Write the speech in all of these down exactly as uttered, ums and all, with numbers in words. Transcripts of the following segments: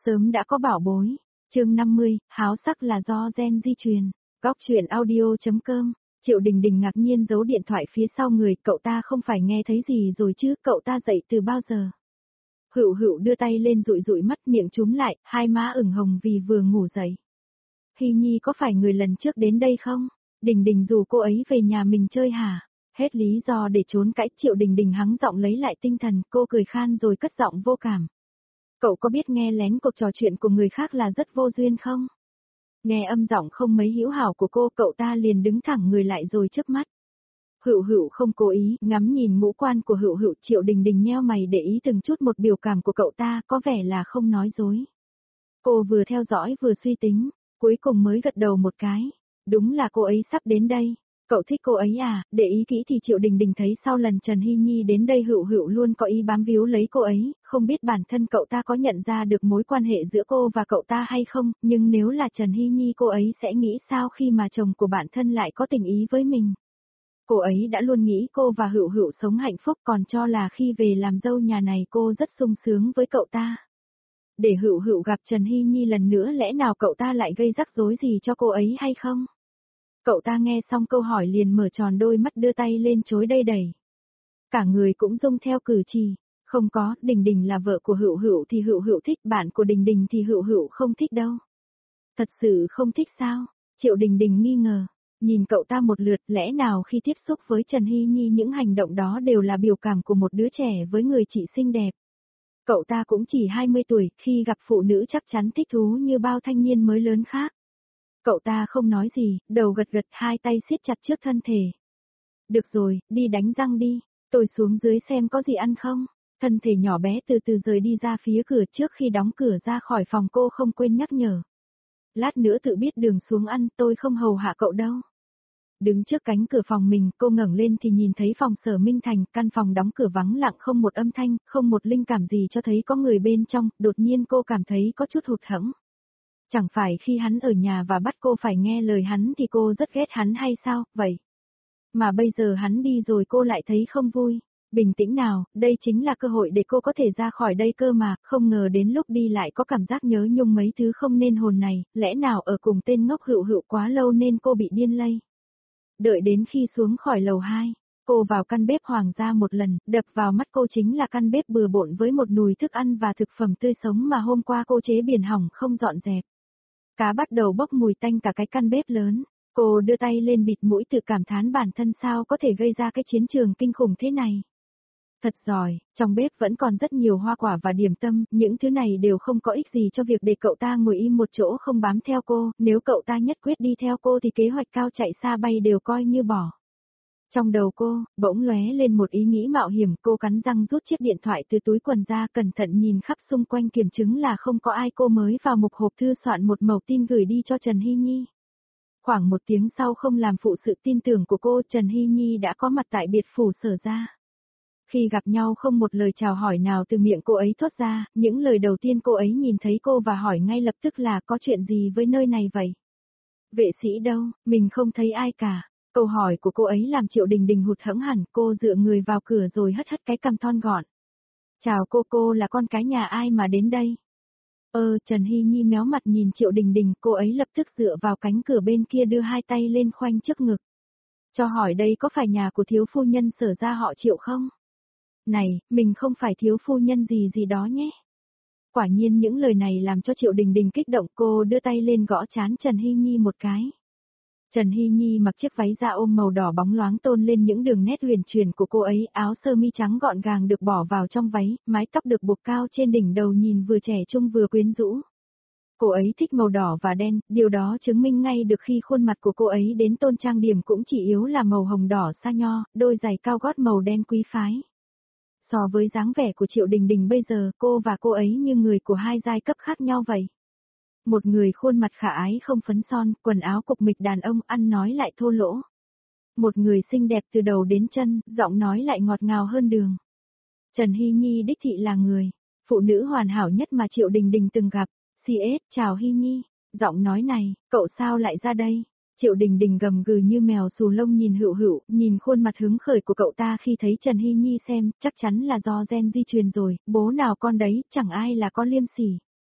sớm đã có bảo bối. Chương năm mươi, háo sắc là do gen di truyền. Góc truyện audio.com. Triệu Đình Đình ngạc nhiên giấu điện thoại phía sau người, cậu ta không phải nghe thấy gì rồi chứ, cậu ta dậy từ bao giờ? Hựu Hựu đưa tay lên dụi dụi mắt, miệng chúm lại, hai má ửng hồng vì vừa ngủ dậy. Hy Nhi có phải người lần trước đến đây không? Đình Đình rủ cô ấy về nhà mình chơi hả? Hết lý do để trốn cãi, Triệu Đình Đình hắng giọng lấy lại tinh thần, cô cười khan rồi cất giọng vô cảm. Cậu có biết nghe lén cuộc trò chuyện của người khác là rất vô duyên không? Nghe âm giọng không mấy hữu hảo của cô, cậu ta liền đứng thẳng người lại rồi chớp mắt. Hựu Hựu không cố ý, ngắm nhìn ngũ quan của Hựu Hựu, Triệu Đình Đình nheo mày để ý từng chút một biểu cảm của cậu ta, có vẻ là không nói dối. Cô vừa theo dõi vừa suy tính, cuối cùng mới gật đầu một cái. Đúng là cô ấy sắp đến đây. Cậu thích cô ấy à? Để ý kỹ thì Triệu Đình Đình thấy sau lần Trần Hy Nhi đến đây Hựu Hựu luôn có ý bám víu lấy cô ấy, không biết bản thân cậu ta có nhận ra được mối quan hệ giữa cô và cậu ta hay không, nhưng nếu là Trần Hy Nhi cô ấy sẽ nghĩ sao khi mà chồng của bản thân lại có tình ý với mình. Cô ấy đã luôn nghĩ cô và Hựu Hựu sống hạnh phúc, còn cho là khi về làm dâu nhà này cô rất sung sướng với cậu ta. Để Hựu Hựu gặp Trần Hy Nhi lần nữa, lẽ nào cậu ta lại gây rắc rối gì cho cô ấy hay không? Cậu ta nghe xong câu hỏi liền mở tròn đôi mắt, đưa tay lên chối đây đẩy. Cả người cũng rung theo cử chỉ. Không có, Đình Đình là vợ của Hựu Hựu thì Hựu Hựu thích, bạn của Đình Đình thì Hựu Hựu không thích đâu. Thật sự không thích sao? Triệu Đình Đình nghi ngờ. Nhìn cậu ta một lượt, lẽ nào khi tiếp xúc với Trần Hy Nhi những hành động đó đều là biểu cảm của một đứa trẻ với người chị xinh đẹp. Cậu ta cũng chỉ hai mươi tuổi, khi gặp phụ nữ chắc chắn thích thú như bao thanh niên mới lớn khác. Cậu ta không nói gì, đầu gật gật, hai tay siết chặt trước thân thể. Được rồi, đi đánh răng đi, tôi xuống dưới xem có gì ăn không. Thân thể nhỏ bé từ từ rời đi ra phía cửa, trước khi đóng cửa ra khỏi phòng cô không quên nhắc nhở. Lát nữa tự biết đường xuống ăn, tôi không hầu hạ cậu đâu. Đứng trước cánh cửa phòng mình, cô ngẩng lên thì nhìn thấy phòng Sở Minh Thành, căn phòng đóng cửa vắng lặng, không một âm thanh, không một linh cảm gì cho thấy có người bên trong, đột nhiên cô cảm thấy có chút hụt hẫng. Chẳng phải khi hắn ở nhà và bắt cô phải nghe lời hắn thì cô rất ghét hắn hay sao, vậy? Mà bây giờ hắn đi rồi cô lại thấy không vui. Bình tĩnh nào, đây chính là cơ hội để cô có thể ra khỏi đây cơ mà, không ngờ đến lúc đi lại có cảm giác nhớ nhung mấy thứ không nên hồn này, lẽ nào ở cùng tên ngốc Hựu Hựu quá lâu nên cô bị điên lây. Đợi đến khi xuống khỏi lầu hai, cô vào căn bếp Hoàng gia một lần, đập vào mắt cô chính là căn bếp bừa bộn với một nùi thức ăn và thực phẩm tươi sống mà hôm qua cô chế biển hỏng không dọn dẹp. Cá bắt đầu bốc mùi tanh cả cái căn bếp lớn. Cô đưa tay lên bịt mũi tự cảm thán bản thân sao có thể gây ra cái chiến trường kinh khủng thế này. Thật giỏi, trong bếp vẫn còn rất nhiều hoa quả và điểm tâm, những thứ này đều không có ích gì cho việc để cậu ta ngồi im một chỗ không bám theo cô, nếu cậu ta nhất quyết đi theo cô thì kế hoạch cao chạy xa bay đều coi như bỏ. Trong đầu cô, bỗng lóe lên một ý nghĩ mạo hiểm, cô cắn răng rút chiếc điện thoại từ túi quần ra, cẩn thận nhìn khắp xung quanh kiểm chứng là không có ai, cô mới vào mục hộp thư soạn một mẩu tin gửi đi cho Trần Hy Nhi. Khoảng một tiếng sau không làm phụ sự tin tưởng của cô, Trần Hy Nhi đã có mặt tại biệt phủ Sở gia. Khi gặp nhau không một lời chào hỏi nào từ miệng cô ấy thốt ra, những lời đầu tiên cô ấy nhìn thấy cô và hỏi ngay lập tức là có chuyện gì với nơi này vậy? Vệ sĩ đâu, mình không thấy ai cả. Câu hỏi của cô ấy làm Triệu Đình Đình hụt hẫng hẳn, cô dựa người vào cửa rồi hất hất cái cằm thon gọn. Chào cô, cô là con cái nhà ai mà đến đây? Ơ, Trần Hy Nhi méo mặt nhìn Triệu Đình Đình, cô ấy lập tức dựa vào cánh cửa bên kia đưa hai tay lên khoanh trước ngực. Cho hỏi đây có phải nhà của thiếu phu nhân Sở gia họ Triệu không? Này, mình không phải thiếu phu nhân gì gì đó nhé. Quả nhiên những lời này làm cho Triệu Đình Đình kích động, cô đưa tay lên gõ trán Trần Hy Nhi một cái. Trần Hy Nhi mặc chiếc váy da ôm màu đỏ bóng loáng tôn lên những đường nét huyền chuyển của cô ấy, áo sơ mi trắng gọn gàng được bỏ vào trong váy, mái tóc được buộc cao trên đỉnh đầu nhìn vừa trẻ trung vừa quyến rũ. Cô ấy thích màu đỏ và đen, điều đó chứng minh ngay được khi khuôn mặt của cô ấy đến tôn trang điểm cũng chỉ yếu là màu hồng đỏ sa nho, đôi giày cao gót màu đen quý phái. So với dáng vẻ của Triệu Đình Đình bây giờ, cô và cô ấy như người của hai giai cấp khác nhau vậy. Một người khuôn mặt khả ái không phấn son, quần áo cục mịch đàn ông, ăn nói lại thô lỗ. Một người xinh đẹp từ đầu đến chân, giọng nói lại ngọt ngào hơn đường. Trần Hy Nhi đích thị là người phụ nữ hoàn hảo nhất mà Triệu Đình Đình từng gặp. xê ét, chào Hy Nhi. Giọng nói này, cậu sao lại ra đây? Triệu Đình Đình gầm gừ như mèo xù lông nhìn Hựu Hựu, nhìn khuôn mặt hứng khởi của cậu ta khi thấy Trần Hy Nhi xem, chắc chắn là do gen di truyền rồi, bố nào con đấy, chẳng ai là con liêm sỉ.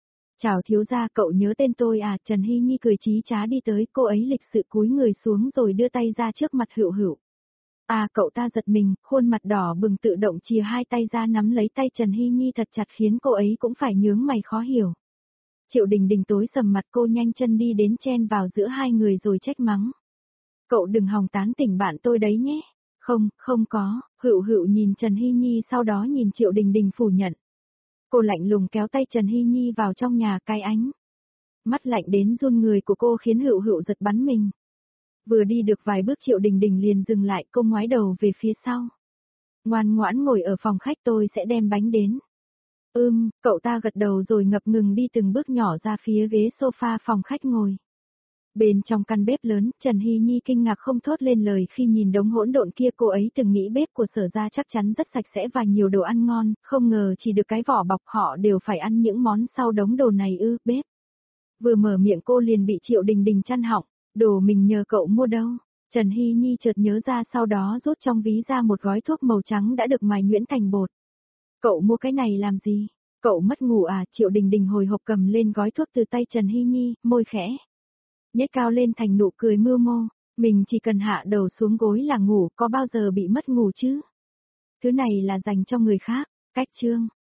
Chào thiếu gia, cậu nhớ tên tôi à? Trần Hy Nhi cười chí trá đi tới, cô ấy lịch sự cúi người xuống rồi đưa tay ra trước mặt Hựu Hựu. À, cậu ta giật mình, khuôn mặt đỏ bừng tự động chìa hai tay ra nắm lấy tay Trần Hy Nhi thật chặt khiến cô ấy cũng phải nhướng mày khó hiểu. Triệu Đình Đình tối sầm mặt, cô nhanh chân đi đến chen vào giữa hai người rồi trách mắng. Cậu đừng hòng tán tỉnh bạn tôi đấy nhé. Không, không có. Hựu Hựu nhìn Trần Hy Nhi sau đó nhìn Triệu Đình Đình phủ nhận. Cô lạnh lùng kéo tay Trần Hy Nhi vào trong nhà, cái ánh mắt lạnh đến run người của cô khiến Hựu Hựu giật bắn mình. Vừa đi được vài bước Triệu Đình Đình liền dừng lại, cô ngoái đầu về phía sau. Ngoan ngoãn ngồi ở phòng khách, tôi sẽ đem bánh đến. Ừm, cậu ta gật đầu rồi ngập ngừng đi từng bước nhỏ ra phía ghế sofa phòng khách ngồi. Bên trong căn bếp lớn, Trần Hy Nhi kinh ngạc không thốt lên lời khi nhìn đống hỗn độn kia. Cô ấy từng nghĩ bếp của Sở gia chắc chắn rất sạch sẽ và nhiều đồ ăn ngon, không ngờ chỉ được cái vỏ bọc họ đều phải ăn những món sau đống đồ này ư. Bếp. Vừa mở miệng cô liền bị Triệu Đình Đình chăn họng. Đồ mình nhờ cậu mua đâu? Trần Hy Nhi chợt nhớ ra, sau đó rút trong ví ra một gói thuốc màu trắng đã được mài nhuyễn thành bột. Cậu mua cái này làm gì? Cậu mất ngủ à? Triệu Đình Đình hồi hộp cầm lên gói thuốc từ tay Trần Hy Nhi, môi khẽ nhếch cao lên thành nụ cười mưu mô. Mình chỉ cần hạ đầu xuống gối là ngủ, có bao giờ bị mất ngủ chứ? Thứ này là dành cho người khác. Cách chương